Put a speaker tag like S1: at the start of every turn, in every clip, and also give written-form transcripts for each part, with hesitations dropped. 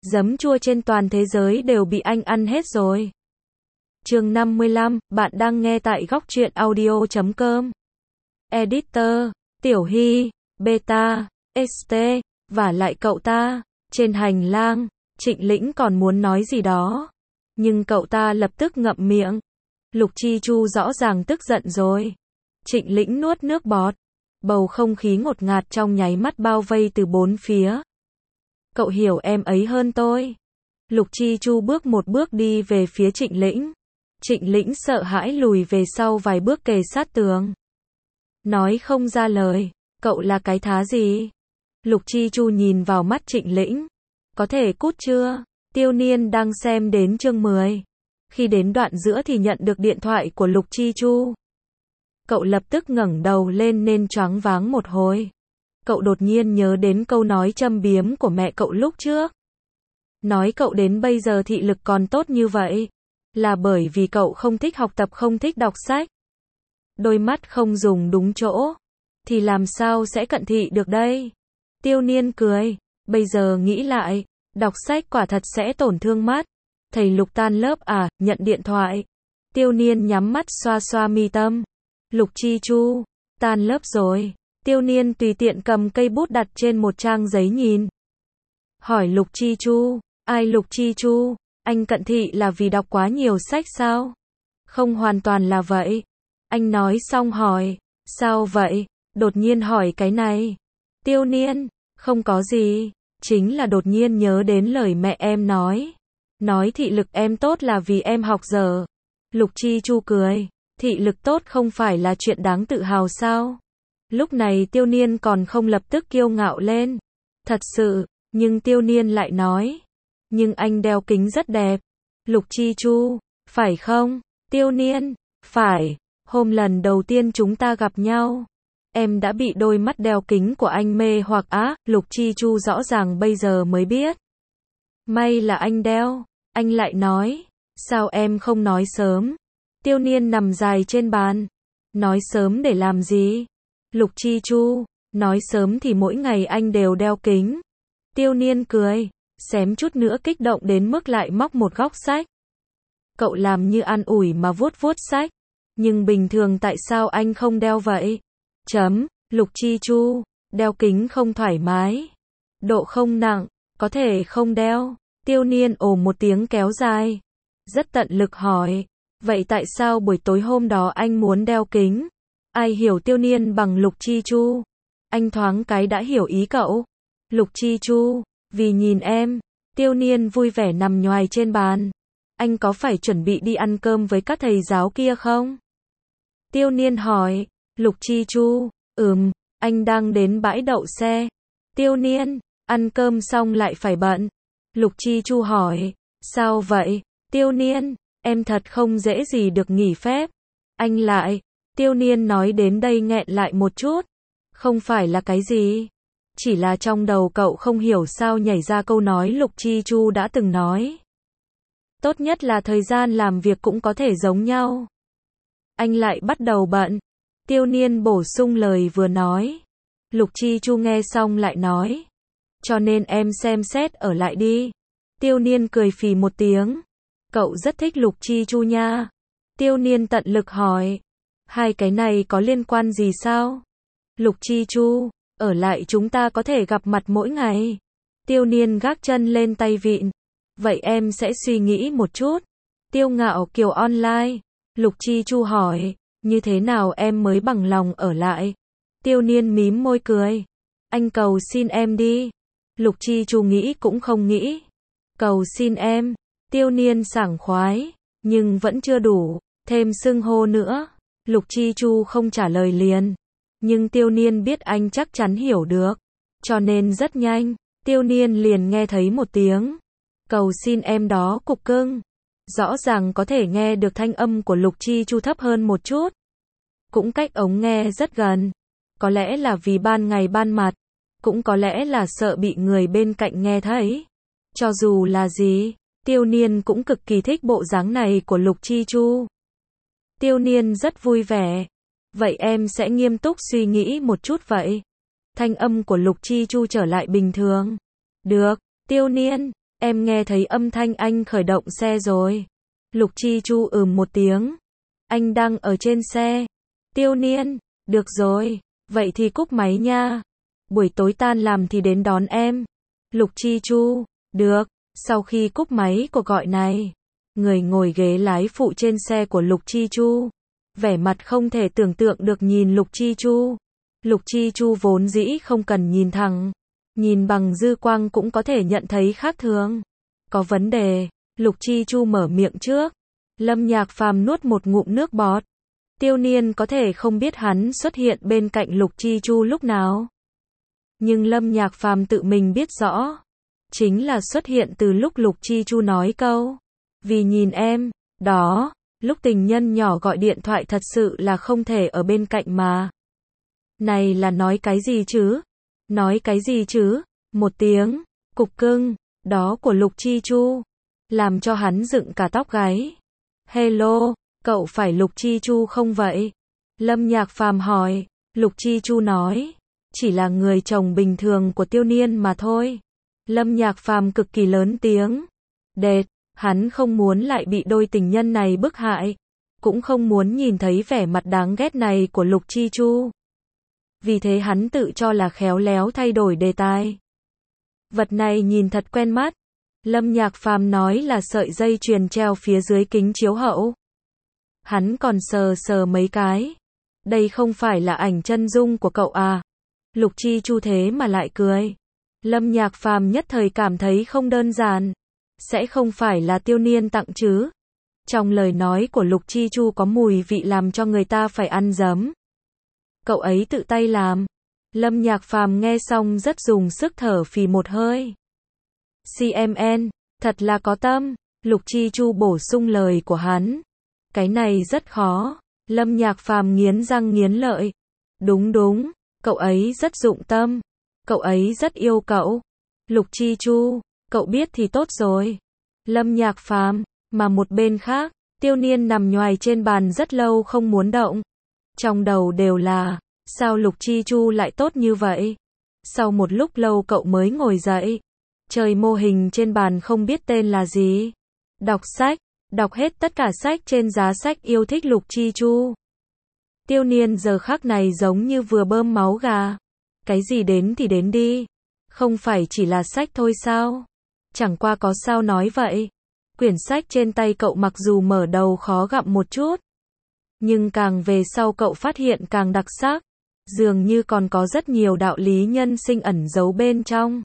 S1: Giấm chua trên toàn thế giới đều bị anh ăn hết rồi. Chương 55, bạn đang nghe tại góc truyện audio.com. Editor, Tiểu Hy, Beta, ST, và lại cậu ta. Trên hành lang, Trịnh Lĩnh còn muốn nói gì đó. Nhưng cậu ta lập tức ngậm miệng. Lục Chi Chu rõ ràng tức giận rồi. Trịnh Lĩnh nuốt nước bọt. Bầu không khí ngột ngạt trong nháy mắt bao vây từ bốn phía. Cậu hiểu em ấy hơn tôi. Lục Chi Chu bước một bước đi về phía Trịnh Lĩnh. Trịnh Lĩnh sợ hãi lùi về sau vài bước kề sát tường. Nói không ra lời. Cậu là cái thá gì? Lục Chi Chu nhìn vào mắt Trịnh Lĩnh. Có thể cút chưa? Tiêu Niên đang xem đến chương 10. Khi đến đoạn giữa thì nhận được điện thoại của Lục Chi Chu. Cậu lập tức ngẩng đầu lên nên choáng váng một hồi. Cậu đột nhiên nhớ đến câu nói châm biếm của mẹ cậu lúc trước. Nói cậu đến bây giờ thị lực còn tốt như vậy là bởi vì cậu không thích học tập, không thích đọc sách. Đôi mắt không dùng đúng chỗ thì làm sao sẽ cận thị được đây? Tiêu Niên cười, bây giờ nghĩ lại, đọc sách quả thật sẽ tổn thương mắt. Thầy Lục tan lớp à? Nhận điện thoại. Tiêu Niên nhắm mắt xoa xoa mi tâm. Lục Chi Chu, tan lớp rồi. Tiêu Niên tùy tiện cầm cây bút đặt trên một trang giấy nhìn. Hỏi Lục Chi Chu, ai Lục Chi Chu, anh cận thị là vì đọc quá nhiều sách sao? Không hoàn toàn là vậy. Anh nói xong hỏi, sao vậy? Đột nhiên hỏi cái này. Tiêu Niên, không có gì, chính là đột nhiên nhớ đến lời mẹ em nói. Nói thị lực em tốt là vì em học dở. Lục Chi Chu cười, thị lực tốt không phải là chuyện đáng tự hào sao? Lúc này Tiêu Niên còn không lập tức kiêu ngạo lên. Thật sự, nhưng Tiêu Niên lại nói. Nhưng anh đeo kính rất đẹp. Lục Chi Chu, phải không? Tiêu Niên, phải. Hôm lần đầu tiên chúng ta gặp nhau, em đã bị đôi mắt đeo kính của anh mê hoặc á. Lục Chi Chu rõ ràng bây giờ mới biết. May là anh đeo. Anh lại nói, sao em không nói sớm? Tiêu Niên nằm dài trên bàn. Nói sớm để làm gì? Lục Chi Chu, nói sớm thì mỗi ngày anh đều đeo kính. Tiêu Niên cười, xém chút nữa kích động đến mức lại móc một góc sách. Cậu làm như an ủi mà vuốt vuốt sách. Nhưng bình thường tại sao anh không đeo vậy? Lục Chi Chu, đeo kính không thoải mái. Độ không nặng, có thể không đeo. Tiêu Niên ồ một tiếng kéo dài. Rất tận lực hỏi, vậy tại sao buổi tối hôm đó anh muốn đeo kính? Ai hiểu Tiêu Niên bằng Lục Chi Chu? Anh thoáng cái đã hiểu ý cậu. Lục Chi Chu, vì nhìn em. Tiêu Niên vui vẻ nằm nhoài trên bàn. Anh có phải chuẩn bị đi ăn cơm với các thầy giáo kia không? Tiêu Niên hỏi. Lục Chi Chu, anh đang đến bãi đậu xe. Tiêu Niên, ăn cơm xong lại phải bận. Lục Chi Chu hỏi, sao vậy? Tiêu Niên, em thật không dễ gì được nghỉ phép. Anh lại. Tiêu Niên nói đến đây nghẹn lại một chút. Không phải là cái gì. Chỉ là trong đầu cậu không hiểu sao nhảy ra câu nói Lục Chi Chu đã từng nói. Tốt nhất là thời gian làm việc cũng có thể giống nhau. Anh lại bắt đầu bận. Tiêu Niên bổ sung lời vừa nói. Lục Chi Chu nghe xong lại nói. Cho nên em xem xét ở lại đi. Tiêu Niên cười phì một tiếng. Cậu rất thích Lục Chi Chu nha. Tiêu Niên tận lực hỏi. Hai cái này có liên quan gì sao? Lục Chi Chu, ở lại chúng ta có thể gặp mặt mỗi ngày. Tiêu Niên gác chân lên tay vịn. Vậy em sẽ suy nghĩ một chút. Tiêu Ngạo Kiều online. Lục Chi Chu hỏi, như thế nào em mới bằng lòng ở lại? Tiêu Niên mím môi cười. Anh cầu xin em đi. Lục Chi Chu nghĩ cũng không nghĩ. Cầu xin em. Tiêu Niên sảng khoái, nhưng vẫn chưa đủ, thêm xưng hô nữa. Lục Chi Chu không trả lời liền. Nhưng Tiêu Niên biết anh chắc chắn hiểu được. Cho nên rất nhanh, Tiêu Niên liền nghe thấy một tiếng. Cầu xin em đó cục cưng. Rõ ràng có thể nghe được thanh âm của Lục Chi Chu thấp hơn một chút. Cũng cách ống nghe rất gần. Có lẽ là vì ban ngày ban mặt. Cũng có lẽ là sợ bị người bên cạnh nghe thấy. Cho dù là gì, Tiêu Niên cũng cực kỳ thích bộ dáng này của Lục Chi Chu. Tiêu Niên rất vui vẻ. Vậy em sẽ nghiêm túc suy nghĩ một chút vậy. Thanh âm của Lục Chi Chu trở lại bình thường. Được, Tiêu Niên, Em nghe thấy âm thanh anh khởi động xe rồi. Lục Chi Chu một tiếng. Anh đang ở trên xe. Tiêu Niên, được rồi, vậy thì cúp máy nha. Buổi tối tan làm thì đến đón em. Lục Chi Chu, được. Sau khi cúp máy cuộc gọi này, người ngồi ghế lái phụ trên xe của Lục Chi Chu, vẻ mặt không thể tưởng tượng được nhìn Lục Chi Chu. Lục Chi Chu vốn dĩ không cần nhìn thẳng, nhìn bằng dư quang cũng có thể nhận thấy khác thường. Có vấn đề, Lục Chi Chu mở miệng trước. Lâm Nhạc Phàm nuốt một ngụm nước bọt. Tiêu Niên có thể không biết hắn xuất hiện bên cạnh Lục Chi Chu lúc nào. Nhưng Lâm Nhạc Phàm tự mình biết rõ. Chính là xuất hiện từ lúc Lục Chi Chu nói câu. Vì nhìn em, đó, lúc tình nhân nhỏ gọi điện thoại thật sự là không thể ở bên cạnh mà. Này là nói cái gì chứ? Nói cái gì chứ? Một tiếng, cục cưng, đó của Lục Chi Chu, làm cho hắn dựng cả tóc gáy. Hello, cậu phải Lục Chi Chu không vậy? Lâm Nhạc Phàm hỏi. Lục Chi Chu nói, chỉ là người chồng bình thường của Tiêu Niên mà thôi. Lâm Nhạc Phàm cực kỳ lớn tiếng. Đệt, hắn không muốn lại bị đôi tình nhân này bức hại, cũng không muốn nhìn thấy vẻ mặt đáng ghét này của Lục Chi Chu. Vì thế hắn tự cho là khéo léo thay đổi đề tài. Vật này nhìn thật quen mắt. Lâm Nhạc Phàm nói là sợi dây chuyền treo phía dưới kính chiếu hậu. Hắn còn sờ sờ mấy cái. Đây không phải là ảnh chân dung của cậu à? Lục Chi Chu thế mà lại cười. Lâm Nhạc Phàm nhất thời cảm thấy không đơn giản. Sẽ không phải là Tiêu Niên tặng chứ? Trong lời nói của Lục Chi Chu có mùi vị làm cho người ta phải ăn dấm. Cậu ấy tự tay làm. Lâm Nhạc Phàm nghe xong rất dùng sức thở phì một hơi. CMN, thật là có tâm. Lục Chi Chu bổ sung lời của hắn. Cái này rất khó. Lâm Nhạc Phàm nghiến răng nghiến lợi. Đúng đúng, cậu ấy rất dụng tâm. Cậu ấy rất yêu cậu. Lục Chi Chu, cậu biết thì tốt rồi. Lâm Nhạc Phàm, mà một bên khác, Tiêu Niên nằm nhoài trên bàn rất lâu không muốn động. Trong đầu đều là, sao Lục Chi Chu lại tốt như vậy? Sau một lúc lâu cậu mới ngồi dậy. Chơi mô hình trên bàn không biết tên là gì. Đọc sách, đọc hết tất cả sách trên giá sách yêu thích Lục Chi Chu. Tiêu Niên giờ khắc này giống như vừa bơm máu gà. Cái gì đến thì đến đi. Không phải chỉ là sách thôi sao? Chẳng qua có sao nói vậy. Quyển sách trên tay cậu mặc dù mở đầu khó gặm một chút, nhưng càng về sau cậu phát hiện càng đặc sắc. Dường như còn có rất nhiều đạo lý nhân sinh ẩn giấu bên trong.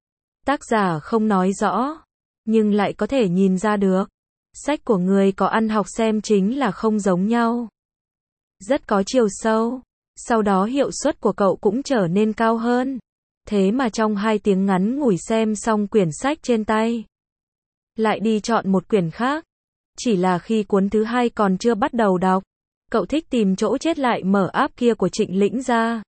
S1: Tác giả không nói rõ, nhưng lại có thể nhìn ra được. Sách của người có ăn học xem chính là không giống nhau. Rất có chiều sâu. Sau đó hiệu suất của cậu cũng trở nên cao hơn. Thế mà trong 2 tiếng ngắn ngủi xem xong quyển sách trên tay, lại đi chọn một quyển khác. Chỉ là khi cuốn thứ 2 còn chưa bắt đầu đọc, cậu thích tìm chỗ chết lại mở app kia của Trịnh Lĩnh ra.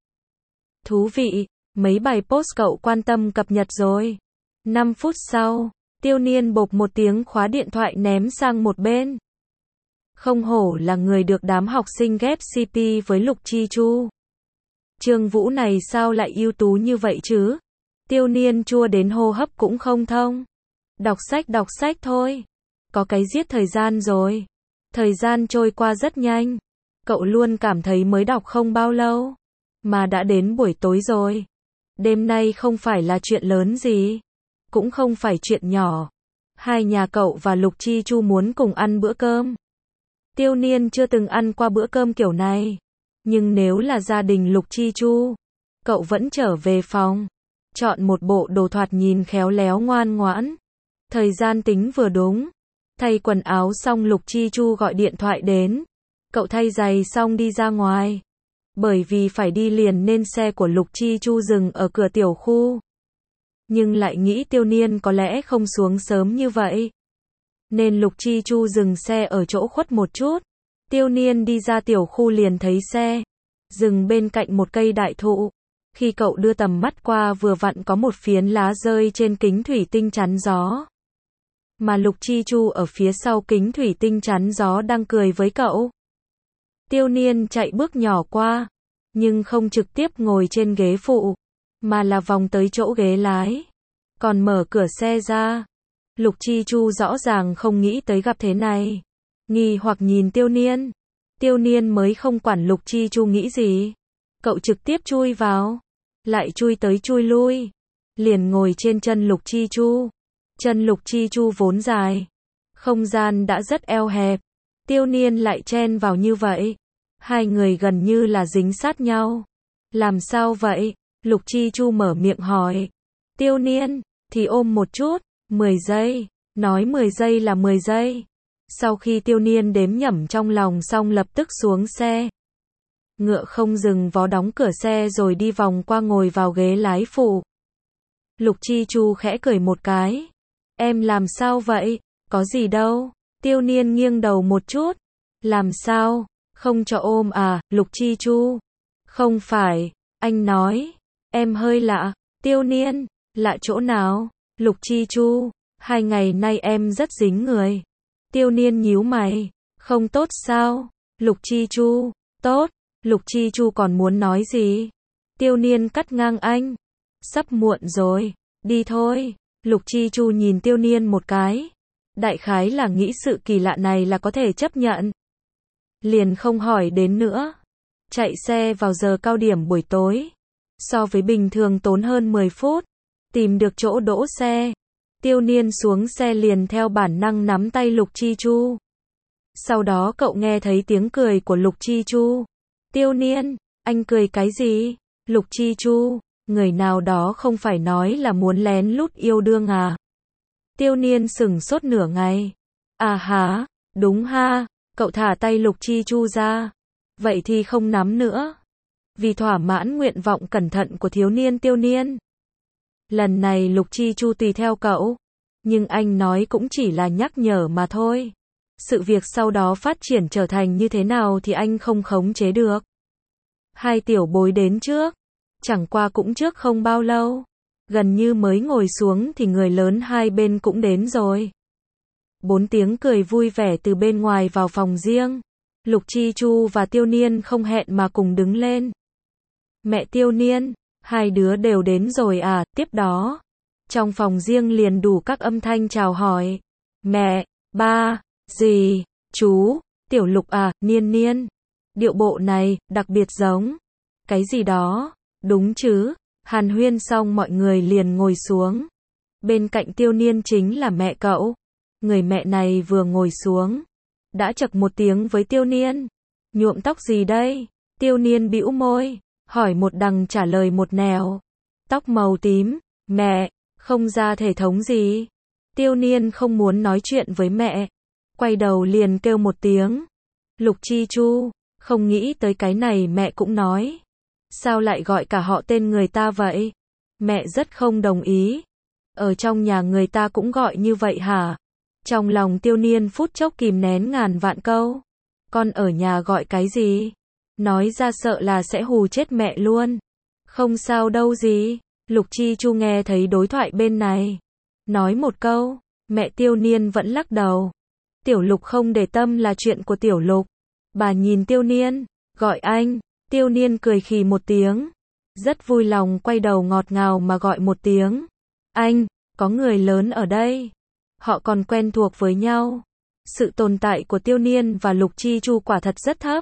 S1: Thú vị, mấy bài post cậu quan tâm cập nhật rồi. 5 phút sau, Tiêu Niên bộp một tiếng khóa điện thoại ném sang một bên. Không hổ là người được đám học sinh ghép CP với Lục Chi Chu. Trương Vũ này sao lại ưu tú như vậy chứ? Tiêu Niên chua đến hô hấp cũng không thông. Đọc sách thôi. Có cái giết thời gian rồi. Thời gian trôi qua rất nhanh. Cậu luôn cảm thấy mới đọc không bao lâu, mà đã đến buổi tối rồi. Đêm nay không phải là chuyện lớn gì, cũng không phải chuyện nhỏ. Hai nhà cậu và Lục Chi Chu muốn cùng ăn bữa cơm. Tiêu Niên chưa từng ăn qua bữa cơm kiểu này. Nhưng nếu là gia đình Lục Chi Chu, cậu vẫn trở về phòng, chọn một bộ đồ thoạt nhìn khéo léo ngoan ngoãn. Thời gian tính vừa đúng. Thay quần áo xong Lục Chi Chu gọi điện thoại đến. Cậu thay giày xong đi ra ngoài. Bởi vì phải đi liền nên xe của Lục Chi Chu dừng ở cửa tiểu khu. Nhưng lại nghĩ Tiêu Niên có lẽ không xuống sớm như vậy, nên Lục Chi Chu dừng xe ở chỗ khuất một chút. Tiêu Niên đi ra tiểu khu liền thấy xe dừng bên cạnh một cây đại thụ. Khi cậu đưa tầm mắt qua vừa vặn có một phiến lá rơi trên kính thủy tinh chắn gió. Mà Lục Chi Chu ở phía sau kính thủy tinh chắn gió đang cười với cậu. Tiêu Niên chạy bước nhỏ qua, nhưng không trực tiếp ngồi trên ghế phụ, mà là vòng tới chỗ ghế lái, còn mở cửa xe ra. Lục Chi Chu rõ ràng không nghĩ tới gặp thế này. Nghi hoặc nhìn Tiêu Niên. Tiêu Niên mới không quản Lục Chi Chu nghĩ gì. Cậu trực tiếp chui vào. Lại chui tới chui lui. Liền ngồi trên chân Lục Chi Chu. Chân Lục Chi Chu vốn dài. Không gian đã rất eo hẹp. Tiêu Niên lại chen vào như vậy. Hai người gần như là dính sát nhau. Làm sao vậy? Lục Chi Chu mở miệng hỏi. Tiêu Niên, thì ôm một chút. 10 giây. Nói 10 giây là 10 giây. Sau khi Tiêu Niên đếm nhẩm trong lòng xong lập tức xuống xe. Ngựa không dừng vó đóng cửa xe rồi đi vòng qua ngồi vào ghế lái phụ. Lục Chi Chu khẽ cười một cái. Em làm sao vậy? Có gì đâu. Tiêu Niên nghiêng đầu một chút. Làm sao? Không cho ôm à? Lục Chi Chu. Không phải. Anh nói. Em hơi lạ. Tiêu Niên. Lạ chỗ nào? Lục Chi Chu. 2 ngày nay em rất dính người. Tiêu Niên nhíu mày. Không tốt sao? Lục Chi Chu. Tốt. Lục Chi Chu còn muốn nói gì? Tiêu Niên cắt ngang anh. Sắp muộn rồi. Đi thôi. Lục Chi Chu nhìn Tiêu Niên một cái. Đại khái là nghĩ sự kỳ lạ này là có thể chấp nhận. Liền không hỏi đến nữa. Chạy xe vào giờ cao điểm buổi tối. So với bình thường tốn hơn 10 phút. Tìm được chỗ đỗ xe. Tiêu Niên xuống xe liền theo bản năng nắm tay Lục Chi Chu. Sau đó cậu nghe thấy tiếng cười của Lục Chi Chu. Tiêu Niên, anh cười cái gì? Lục Chi Chu, người nào đó không phải nói là muốn lén lút yêu đương à? Tiêu Niên sửng sốt nửa ngày. À hả, đúng ha, cậu thả tay Lục Chi Chu ra. Vậy thì không nắm nữa. Vì thỏa mãn nguyện vọng cẩn thận của thiếu niên Tiêu Niên. Lần này Lục Chi Chu tùy theo cậu. Nhưng anh nói cũng chỉ là nhắc nhở mà thôi. Sự việc sau đó phát triển trở thành như thế nào thì anh không khống chế được. 2 tiểu bối đến trước. Chẳng qua cũng trước không bao lâu. Gần như mới ngồi xuống thì người lớn hai bên cũng đến rồi. 4 tiếng cười vui vẻ từ bên ngoài vào phòng riêng. Lục Chi Chu và Tiêu Niên không hẹn mà cùng đứng lên. Mẹ Tiêu Niên, 2 đứa đều đến rồi à? Tiếp đó, trong phòng riêng liền đủ các âm thanh chào hỏi. Mẹ, ba, dì, chú, Tiểu Lục à, Niên Niên. Điệu bộ này, đặc biệt giống. Cái gì đó, đúng chứ? Hàn huyên xong mọi người liền ngồi xuống. Bên cạnh Tiêu Niên chính là mẹ cậu. Người mẹ này vừa ngồi xuống. Đã chậc một tiếng với Tiêu Niên. Nhuộm tóc gì đây? Tiêu Niên bĩu môi. Hỏi một đằng trả lời một nẻo. Tóc màu tím. Mẹ, không ra thể thống gì. Tiêu Niên không muốn nói chuyện với mẹ. Quay đầu liền kêu một tiếng. Lục Chi Chu. Không nghĩ tới cái này mẹ cũng nói. Sao lại gọi cả họ tên người ta vậy? Mẹ rất không đồng ý. Ở trong nhà người ta cũng gọi như vậy hả? Trong lòng Tiêu Niên phút chốc kìm nén ngàn vạn câu. Con ở nhà gọi cái gì? Nói ra sợ là sẽ hù chết mẹ luôn. Không sao đâu gì. Lục Chi Chu nghe thấy đối thoại bên này. Nói một câu. Mẹ Tiêu Niên vẫn lắc đầu. Tiểu Lục không để tâm là chuyện của Tiểu Lục. Bà nhìn Tiêu Niên. Gọi anh. Tiêu Niên cười khì một tiếng. Rất vui lòng quay đầu ngọt ngào mà gọi một tiếng. Anh, có người lớn ở đây. Họ còn quen thuộc với nhau. Sự tồn tại của Tiêu Niên và Lục Chi Chu quả thật rất thấp.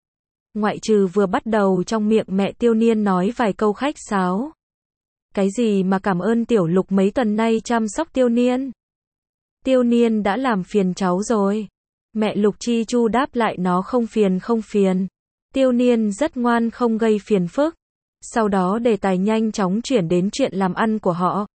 S1: Ngoại trừ vừa bắt đầu trong miệng mẹ Tiêu Niên nói vài câu khách sáo. Cái gì mà cảm ơn Tiểu Lục mấy tuần nay chăm sóc Tiêu Niên. Tiêu Niên đã làm phiền cháu rồi. Mẹ Lục Chi Chu đáp lại nó không phiền không phiền. Tiêu Niên rất ngoan không gây phiền phức. Sau đó đề tài nhanh chóng chuyển đến chuyện làm ăn của họ.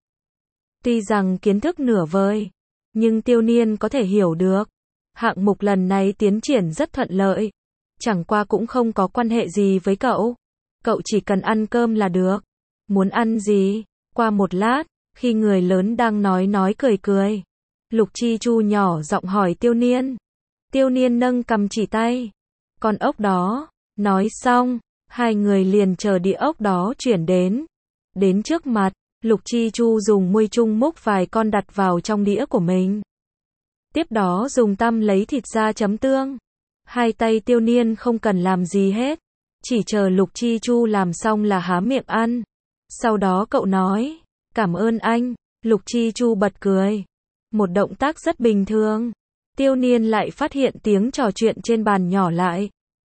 S1: Tuy rằng kiến thức nửa vời, nhưng Tiêu Niên có thể hiểu được. Hạng mục lần này tiến triển rất thuận lợi. Chẳng qua cũng không có quan hệ gì với cậu. Cậu chỉ cần ăn cơm là được. Muốn ăn gì? Qua một lát, khi người lớn đang nói cười cười. Lục Chi Chu nhỏ giọng hỏi Tiêu Niên. Tiêu Niên nâng cầm chỉ tay. Con ốc đó. Nói xong, hai người liền chờ đĩa ốc đó chuyển đến. Đến trước mặt, Lục Chi Chu dùng muôi chung múc vài con đặt vào trong đĩa của mình. Tiếp đó dùng tăm lấy thịt ra chấm tương. Hai tay Tiêu Niên không cần làm gì hết. Chỉ chờ Lục Chi Chu làm xong là há miệng ăn. Sau đó cậu nói, cảm ơn anh. Lục Chi Chu bật cười. Một động tác rất bình thường. Tiêu Niên lại phát hiện tiếng trò chuyện trên bàn nhỏ lại.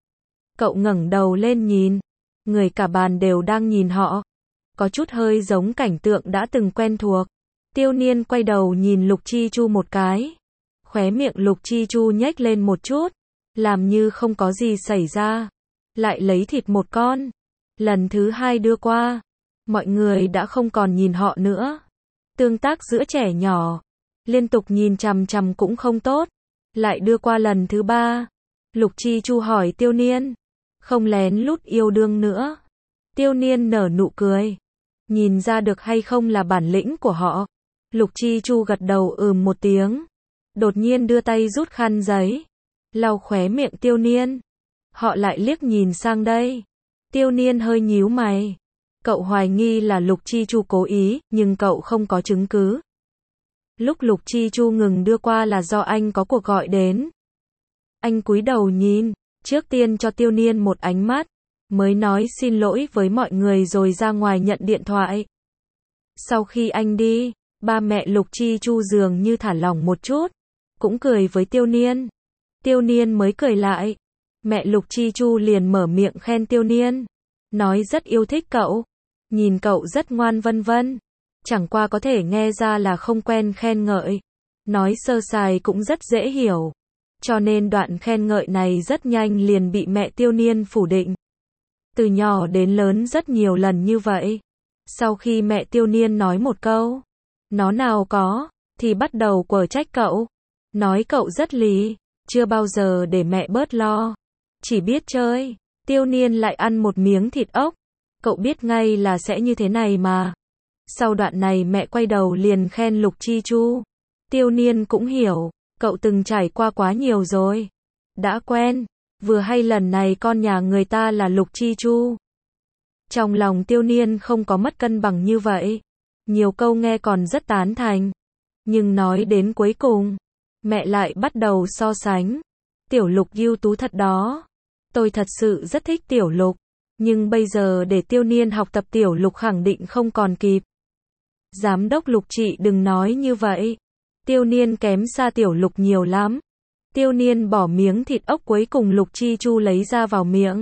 S1: Cậu ngẩng đầu lên nhìn. Người cả bàn đều đang nhìn họ. Có chút hơi giống cảnh tượng đã từng quen thuộc. Tiêu Niên quay đầu nhìn Lục Chi Chu một cái. Khóe miệng Lục Chi Chu nhếch lên một chút. Làm như không có gì xảy ra. Lại lấy thịt một con. Lần thứ hai đưa qua. Mọi người đã không còn nhìn họ nữa. Tương tác giữa trẻ nhỏ. Liên tục nhìn chằm chằm cũng không tốt. Lại đưa qua lần thứ ba. Lục Chi Chu hỏi Tiêu Niên. Không lén lút yêu đương nữa. Tiêu Niên nở nụ cười. Nhìn ra được hay không là bản lĩnh của họ. Lục Chi Chu gật đầu một tiếng. Đột nhiên đưa tay rút khăn giấy. Lau khóe miệng Tiêu Niên. Họ lại liếc nhìn sang đây. Tiêu Niên hơi nhíu mày. Cậu hoài nghi là Lục Chi Chu cố ý, nhưng cậu không có chứng cứ. Lúc Lục Chi Chu ngừng đưa qua là do anh có cuộc gọi đến. Anh cúi đầu nhìn, trước tiên cho Tiêu Niên một ánh mắt, mới nói xin lỗi với mọi người rồi ra ngoài nhận điện thoại. Sau khi anh đi, ba mẹ Lục Chi Chu dường như thả lỏng một chút, cũng cười với Tiêu Niên. Tiêu Niên mới cười lại. Mẹ Lục Chi Chu liền mở miệng khen Tiêu Niên, nói rất yêu thích cậu, nhìn cậu rất ngoan vân vân. Chẳng qua có thể nghe ra là không quen khen ngợi. Nói sơ sài cũng rất dễ hiểu. Cho nên đoạn khen ngợi này rất nhanh liền bị mẹ Tiêu Niên phủ định. Từ nhỏ đến lớn rất nhiều lần như vậy. Sau khi mẹ Tiêu Niên nói một câu, nó nào có, thì bắt đầu quở trách cậu. Nói cậu rất lì, chưa bao giờ để mẹ bớt lo. Chỉ biết chơi. Tiêu Niên lại ăn một miếng thịt ốc. Cậu biết ngay là sẽ như thế này mà. Sau đoạn này mẹ quay đầu liền khen Lục Chi Chu. Tiêu Niên cũng hiểu, cậu từng trải qua quá nhiều rồi. Đã quen, vừa hay lần này con nhà người ta là Lục Chi Chu. Trong lòng Tiêu Niên không có mất cân bằng như vậy. Nhiều câu nghe còn rất tán thành. Nhưng nói đến cuối cùng, mẹ lại bắt đầu so sánh. Tiểu Lục ưu tú thật đó. Tôi thật sự rất thích Tiểu Lục. Nhưng bây giờ để Tiêu Niên học tập Tiểu Lục khẳng định không còn kịp. Giám đốc Lục chị đừng nói như vậy. Tiêu Niên kém xa Tiểu Lục nhiều lắm. Tiêu Niên bỏ miếng thịt ốc cuối cùng Lục Chi Chu lấy ra vào miệng.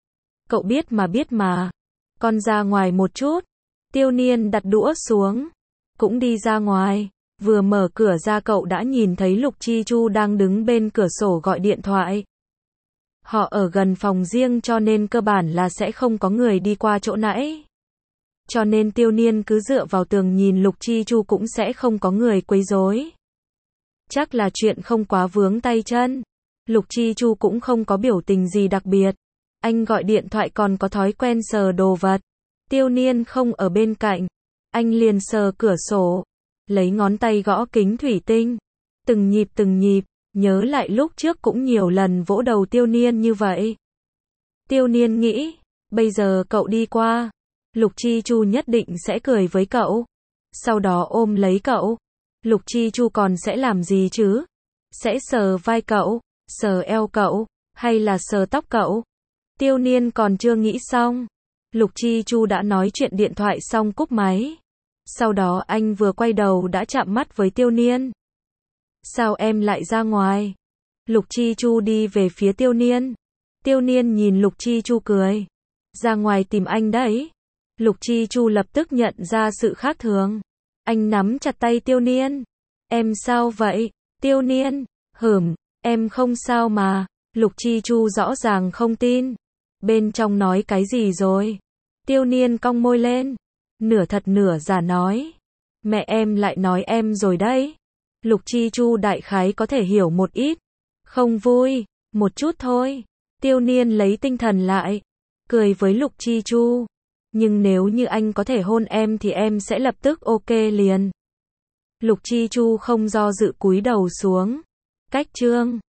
S1: Cậu biết mà. Con ra ngoài một chút. Tiêu Niên đặt đũa xuống. Cũng đi ra ngoài. Vừa mở cửa ra cậu đã nhìn thấy Lục Chi Chu đang đứng bên cửa sổ gọi điện thoại. Họ ở gần phòng riêng cho nên cơ bản là sẽ không có người đi qua chỗ nãy. Cho nên Tiêu Niên cứ dựa vào tường nhìn Lục Chi Chu cũng sẽ không có người quấy rối. Chắc là chuyện không quá vướng tay chân. Lục Chi Chu cũng không có biểu tình gì đặc biệt. Anh gọi điện thoại còn có thói quen sờ đồ vật. Tiêu Niên không ở bên cạnh. Anh liền sờ cửa sổ. Lấy ngón tay gõ kính thủy tinh. Từng nhịp, nhớ lại lúc trước cũng nhiều lần vỗ đầu Tiêu Niên như vậy. Tiêu Niên nghĩ, bây giờ cậu đi qua, Lục Chi Chu nhất định sẽ cười với cậu. Sau đó ôm lấy cậu. Lục Chi Chu còn sẽ làm gì chứ? Sẽ sờ vai cậu, sờ eo cậu, hay là sờ tóc cậu? Tiêu Niên còn chưa nghĩ xong. Lục Chi Chu đã nói chuyện điện thoại xong cúp máy. Sau đó anh vừa quay đầu đã chạm mắt với Tiêu Niên. Sao em lại ra ngoài? Lục Chi Chu đi về phía Tiêu Niên. Tiêu Niên nhìn Lục Chi Chu cười. Ra ngoài tìm anh đấy. Lục Chi Chu lập tức nhận ra sự khác thường. Anh nắm chặt tay Tiêu Niên. Em sao vậy? Tiêu Niên, em không sao mà. Lục Chi Chu rõ ràng không tin. Bên trong nói cái gì rồi? Tiêu Niên cong môi lên. Nửa thật nửa giả nói. Mẹ em lại nói em rồi đấy. Lục Chi Chu đại khái có thể hiểu một ít. Không vui, một chút thôi. Tiêu Niên lấy tinh thần lại. Cười với Lục Chi Chu. Nhưng nếu như anh có thể hôn em thì em sẽ lập tức ok liền. Lục Chi Chu không do dự cúi đầu xuống. Cách chương